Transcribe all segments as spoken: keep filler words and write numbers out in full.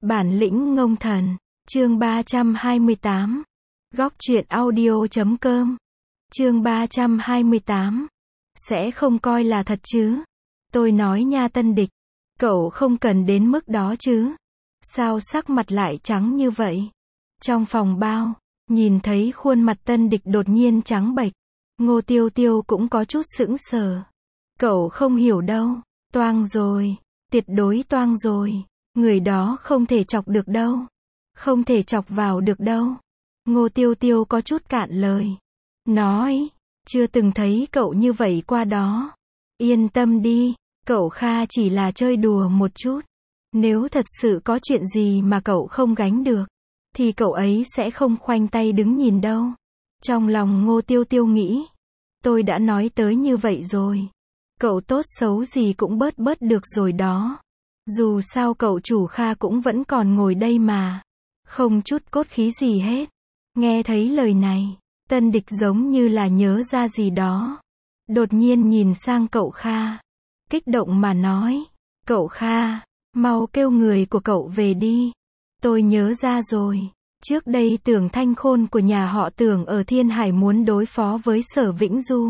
Bản lĩnh ngông thần, chương ba trăm hai mươi tám. Góc truyện audio chấm com. Chương ba trăm hai mươi tám. Sẽ không coi là thật chứ? Tôi nói nha Tân Địch, cậu không cần đến mức đó chứ. Sao sắc mặt lại trắng như vậy? Trong phòng bao, nhìn thấy khuôn mặt Tân Địch đột nhiên trắng bệch, Ngô Tiêu Tiêu cũng có chút sững sờ. Cậu không hiểu đâu, toang rồi, tuyệt đối toang rồi. Người đó không thể chọc được đâu. Không thể chọc vào được đâu. Ngô Tiêu Tiêu có chút cạn lời. Nói, chưa từng thấy cậu như vậy qua đó. Yên tâm đi, cậu Kha chỉ là chơi đùa một chút. Nếu thật sự có chuyện gì mà cậu không gánh được, thì cậu ấy sẽ không khoanh tay đứng nhìn đâu. Trong lòng Ngô Tiêu Tiêu nghĩ, tôi đã nói tới như vậy rồi. Cậu tốt xấu gì cũng bớt bớt được rồi đó. Dù sao cậu chủ Kha cũng vẫn còn ngồi đây mà. Không chút cốt khí gì hết. Nghe thấy lời này, Tân Địch giống như là nhớ ra gì đó. Đột nhiên nhìn sang cậu Kha. Kích động mà nói. Cậu Kha, mau kêu người của cậu về đi. Tôi nhớ ra rồi. Trước đây Tưởng Thanh Khôn của nhà họ Tưởng ở Thiên Hải muốn đối phó với Sở Vĩnh Du.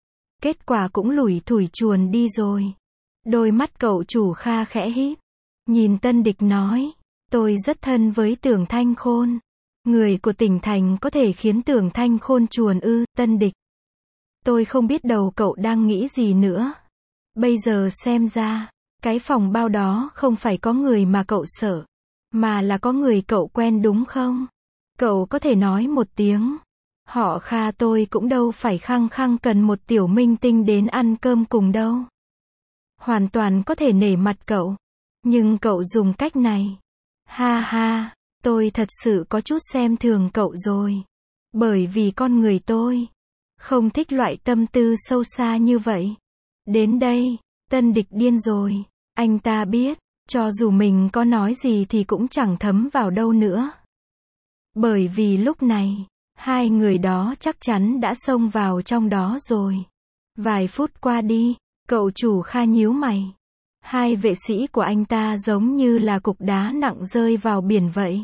Kết quả cũng lủi thủi chuồn đi rồi. Đôi mắt cậu chủ Kha khẽ híp. Nhìn Tân Địch nói. Tôi rất thân với Tưởng Thanh Khôn. Người của tỉnh thành có thể khiến Tưởng Thanh Khôn chuồn ư? Tân Địch. Tôi không biết đầu cậu đang nghĩ gì nữa. Bây giờ xem ra, cái phòng bao đó không phải có người mà cậu sợ, mà là có người cậu quen đúng không? Cậu có thể nói một tiếng. Họ Kha tôi cũng đâu phải khăng khăng cần một tiểu minh tinh đến ăn cơm cùng đâu. Hoàn toàn có thể nể mặt cậu. Nhưng cậu dùng cách này. Ha ha, tôi thật sự có chút xem thường cậu rồi. Bởi vì con người tôi không thích loại tâm tư sâu xa như vậy. Đến đây, Tân Địch điên rồi. Anh ta biết, cho dù mình có nói gì thì cũng chẳng thấm vào đâu nữa. Bởi vì lúc này, hai người đó chắc chắn đã xông vào trong đó rồi. Vài phút qua đi, cậu chủ Kha nhíu mày. Hai vệ sĩ của anh ta giống như là cục đá nặng rơi vào biển vậy.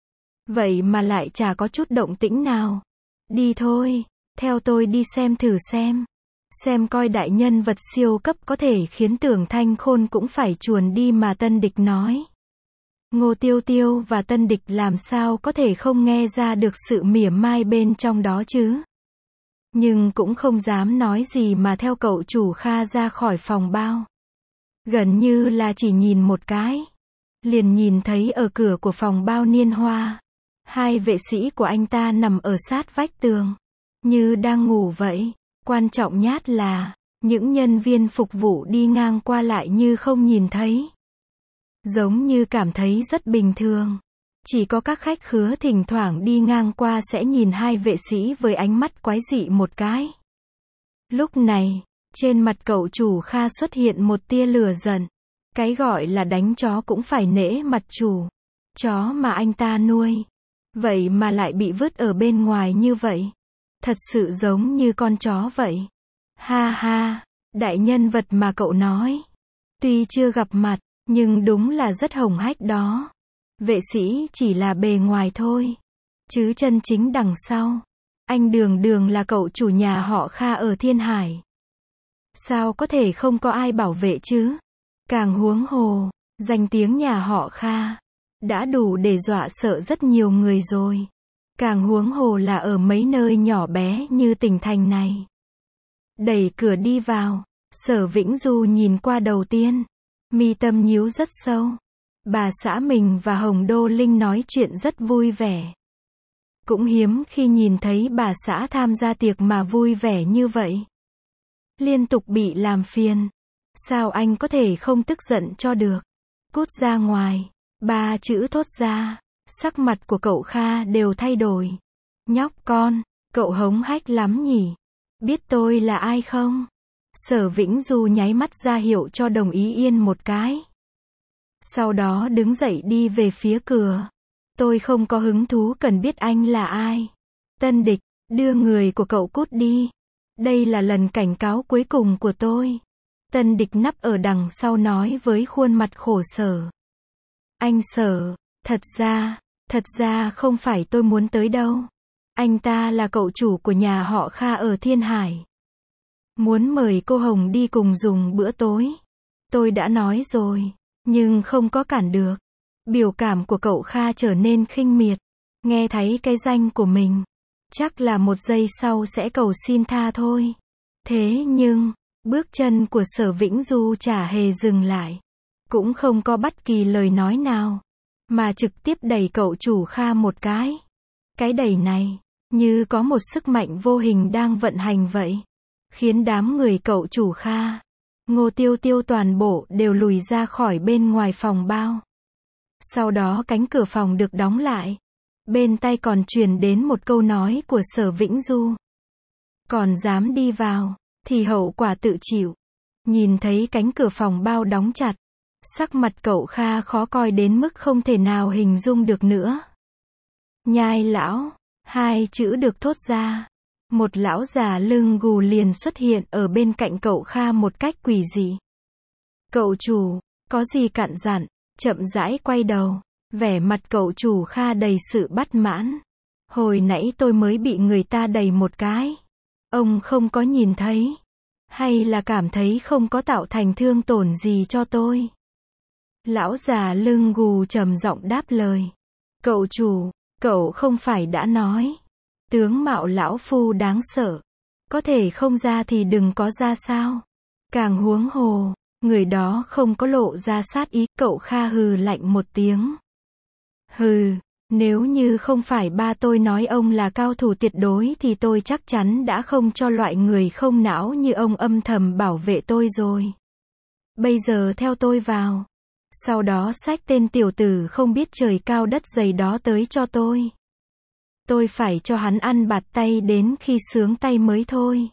Vậy mà lại chả có chút động tĩnh nào. Đi thôi, theo tôi đi xem thử xem. Xem coi đại nhân vật siêu cấp có thể khiến Tưởng Thanh Khôn cũng phải chuồn đi mà Tân Địch nói. Ngô Tiêu Tiêu và Tân Địch làm sao có thể không nghe ra được sự mỉa mai bên trong đó chứ. Nhưng cũng không dám nói gì mà theo cậu chủ Kha ra khỏi phòng bao. Gần như là chỉ nhìn một cái. Liền nhìn thấy ở cửa của phòng bao Niên Hoa. Hai vệ sĩ của anh ta nằm ở sát vách tường. Như đang ngủ vậy. Quan trọng nhất là, những nhân viên phục vụ đi ngang qua lại như không nhìn thấy. Giống như cảm thấy rất bình thường. Chỉ có các khách khứa thỉnh thoảng đi ngang qua sẽ nhìn hai vệ sĩ với ánh mắt quái dị một cái. Lúc này, trên mặt cậu chủ Kha xuất hiện một tia lửa giận. Cái gọi là đánh chó cũng phải nể mặt chủ. Chó mà anh ta nuôi. Vậy mà lại bị vứt ở bên ngoài như vậy. Thật sự giống như con chó vậy. Ha ha, đại nhân vật mà cậu nói. Tuy chưa gặp mặt, nhưng đúng là rất hồng hách đó. Vệ sĩ chỉ là bề ngoài thôi. Chứ chân chính đằng sau. Anh đường đường là cậu chủ nhà họ Kha ở Thiên Hải. Sao có thể không có ai bảo vệ chứ? Càng huống hồ, danh tiếng nhà họ Kha đã đủ để dọa sợ rất nhiều người rồi. Càng huống hồ là ở mấy nơi nhỏ bé như tỉnh thành này. Đẩy cửa đi vào, Sở Vĩnh Du nhìn qua đầu tiên. Mi tâm nhíu rất sâu. Bà xã mình và Hồng Đô Linh nói chuyện rất vui vẻ. Cũng hiếm khi nhìn thấy bà xã tham gia tiệc mà vui vẻ như vậy. Liên tục bị làm phiền. Sao anh có thể không tức giận cho được? Cút ra ngoài. Ba chữ thốt ra. Sắc mặt của cậu Kha đều thay đổi. Nhóc con, cậu hống hách lắm nhỉ? Biết tôi là ai không? Sở Vĩnh Du nháy mắt ra hiệu cho Đồng Ý Yên một cái. Sau đó đứng dậy đi về phía cửa. Tôi không có hứng thú cần biết anh là ai. Tân Địch, đưa người của cậu cút đi. Đây là lần cảnh cáo cuối cùng của tôi. Tân Địch nấp ở đằng sau nói với khuôn mặt khổ sở. Anh Sở, Thật ra, thật ra không phải tôi muốn tới đâu. Anh ta là cậu chủ của nhà họ Kha ở Thiên Hải. Muốn mời cô Hồng đi cùng dùng bữa tối. Tôi đã nói rồi, nhưng không có cản được. Biểu cảm của cậu Kha trở nên khinh miệt. Nghe thấy cái danh của mình, chắc là một giây sau sẽ cầu xin tha thôi. Thế nhưng, bước chân của Sở Vĩnh Du chả hề dừng lại. Cũng không có bất kỳ lời nói nào, mà trực tiếp đẩy cậu chủ Kha một cái. Cái đẩy này, như có một sức mạnh vô hình đang vận hành vậy. Khiến đám người cậu chủ Kha, Ngô Tiêu Tiêu toàn bộ đều lùi ra khỏi bên ngoài phòng bao. Sau đó cánh cửa phòng được đóng lại. Bên tai còn truyền đến một câu nói của Sở Vĩnh Du. Còn dám đi vào, thì hậu quả tự chịu. Nhìn thấy cánh cửa phòng bao đóng chặt, sắc mặt cậu Kha khó coi đến mức không thể nào hình dung được nữa. Nhai lão, hai chữ được thốt ra. Một lão già lưng gù liền xuất hiện ở bên cạnh cậu Kha một cách quỷ dị. Cậu chủ, có gì cặn dặn, chậm rãi quay đầu. Vẻ mặt cậu chủ Kha đầy sự bất mãn. Hồi nãy tôi mới bị người ta đẩy một cái. Ông không có nhìn thấy. Hay là cảm thấy không có tạo thành thương tổn gì cho tôi? Lão già lưng gù trầm giọng đáp lời. Cậu chủ, cậu không phải đã nói. Tướng mạo lão phu đáng sợ. Có thể không ra thì đừng có ra sao. Càng huống hồ, người đó không có lộ ra sát ý. Cậu Kha hừ lạnh một tiếng. Hừ, nếu như không phải ba tôi nói ông là cao thủ tuyệt đối thì tôi chắc chắn đã không cho loại người không não như ông âm thầm bảo vệ tôi rồi. Bây giờ theo tôi vào. Sau đó xách tên tiểu tử không biết trời cao đất dày đó tới cho tôi. Tôi phải cho hắn ăn bạt tay đến khi sướng tay mới thôi.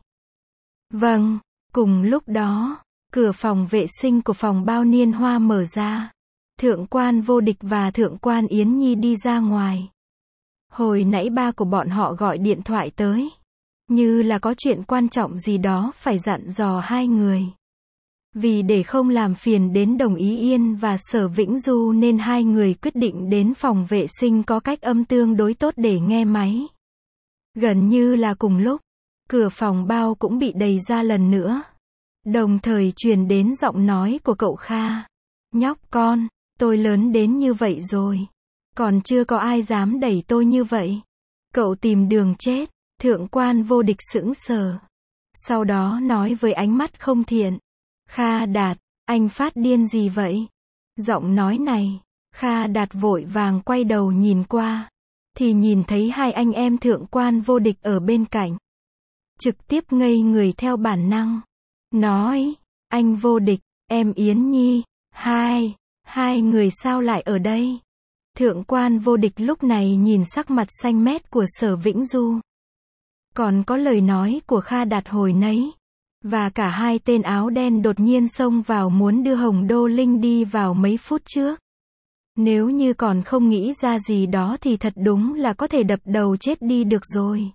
Vâng, cùng lúc đó, cửa phòng vệ sinh của phòng bao niên hoa mở ra. Thượng quan Vô Địch và Thượng quan Yến Nhi đi ra ngoài. Hồi nãy ba của bọn họ gọi điện thoại tới. Như là có chuyện quan trọng gì đó phải dặn dò hai người. Vì để không làm phiền đến Đồng Ý Yên và Sở Vĩnh Du nên hai người quyết định đến phòng vệ sinh có cách âm tương đối tốt để nghe máy. Gần như là cùng lúc, cửa phòng bao cũng bị đẩy ra lần nữa. Đồng thời truyền đến giọng nói của cậu Kha. Nhóc con, tôi lớn đến như vậy rồi. Còn chưa có ai dám đẩy tôi như vậy. Cậu tìm đường chết. Thượng quan Vô Địch sững sờ. Sau đó nói với ánh mắt không thiện. Kha Đạt, anh phát điên gì vậy? Giọng nói này, Kha Đạt vội vàng quay đầu nhìn qua. Thì nhìn thấy hai anh em Thượng quan Vô Địch ở bên cạnh. Trực tiếp ngây người theo bản năng. Nói, anh Vô Địch, em Yến Nhi, hai, hai người sao lại ở đây? Thượng quan Vô Địch lúc này nhìn sắc mặt xanh mét của Sở Vĩnh Du. Còn có lời nói của Kha Đạt hồi nấy. Và cả hai tên áo đen đột nhiên xông vào muốn đưa Hồng Đô Linh đi vào mấy phút trước. Nếu như còn không nghĩ ra gì đó thì thật đúng là có thể đập đầu chết đi được rồi.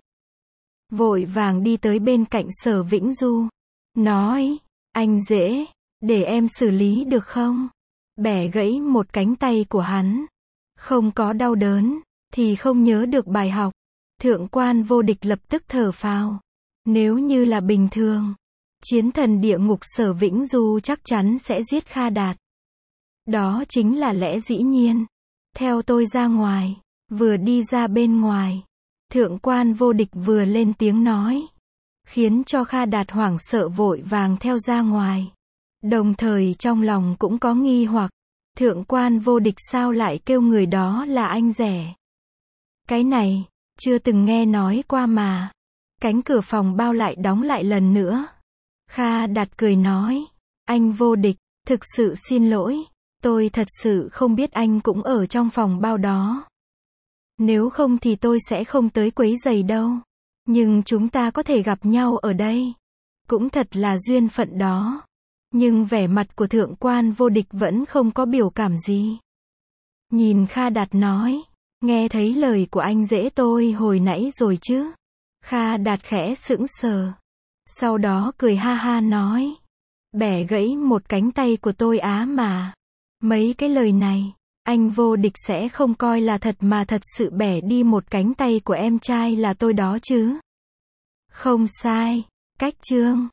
Vội vàng đi tới bên cạnh Sở Vĩnh Du. Nói, anh dễ, để em xử lý được không? Bẻ gãy một cánh tay của hắn. Không có đau đớn, thì không nhớ được bài học. Thượng quan Vô Địch lập tức thở phào. Nếu như là bình thường, chiến thần địa ngục Sở Vĩnh Du chắc chắn sẽ giết Kha Đạt. Đó chính là lẽ dĩ nhiên. Theo tôi ra ngoài. Vừa đi ra bên ngoài, Thượng quan Vô Địch vừa lên tiếng nói. Khiến cho Kha Đạt hoảng sợ vội vàng theo ra ngoài. Đồng thời trong lòng cũng có nghi hoặc. Thượng quan Vô Địch sao lại kêu người đó là anh rẻ? Cái này, chưa từng nghe nói qua mà. Cánh cửa phòng bao lại đóng lại lần nữa. Kha Đạt cười nói. Anh Vô Địch, thực sự xin lỗi. Tôi thật sự không biết anh cũng ở trong phòng bao đó. Nếu không thì tôi sẽ không tới quấy rầy đâu. Nhưng chúng ta có thể gặp nhau ở đây. Cũng thật là duyên phận đó. Nhưng vẻ mặt của Thượng quan Vô Địch vẫn không có biểu cảm gì. Nhìn Kha Đạt nói. Nghe thấy lời của anh dễ tôi hồi nãy rồi chứ? Kha Đạt khẽ sững sờ. Sau đó cười ha ha nói. Bẻ gãy một cánh tay của tôi á mà. Mấy cái lời này, Anh vô địch sẽ không coi là thật mà thật sự bẻ đi một cánh tay của em trai là tôi đó chứ. Không sai. Cách chương